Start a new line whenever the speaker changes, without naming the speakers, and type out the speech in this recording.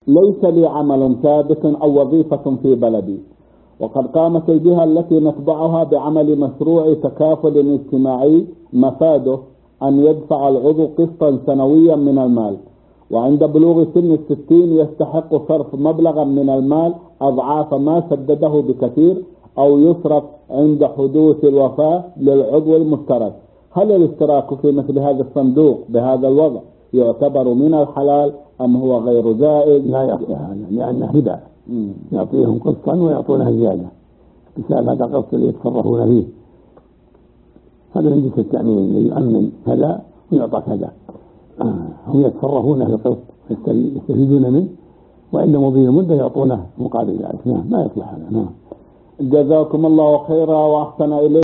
ليس لي عمل ثابت أو وظيفة في بلدي، وقد قامت الجهة التي نتبعها بعمل مشروع تكافل اجتماعي مفاده أن يدفع العضو قسطا سنويا من المال، وعند بلوغ سن 60 يستحق صرف مبلغا من المال أضعاف ما سدده بكثير، أو يصرف عند حدوث الوفاة للعضو المشترك. هل الاشتراك في مثل هذا الصندوق بهذا الوضع يعتبر من الحلال أم هو غير جائز؟
لا يصح هذا، لأنه هبة، يعطيهم قسطا ويعطونها زيادة بسبب هذا القسط اللي يتصرفون فيه. هذا من جنس التأمين، يؤمن كذا ويعطى كذا، هم يتصرفون في القسط يستفيدون منه، وعند مضي المدة يعطونه مقابل ذلك. ما يصلح هذا.
جزاكم الله خيرا وأحسن إليكم.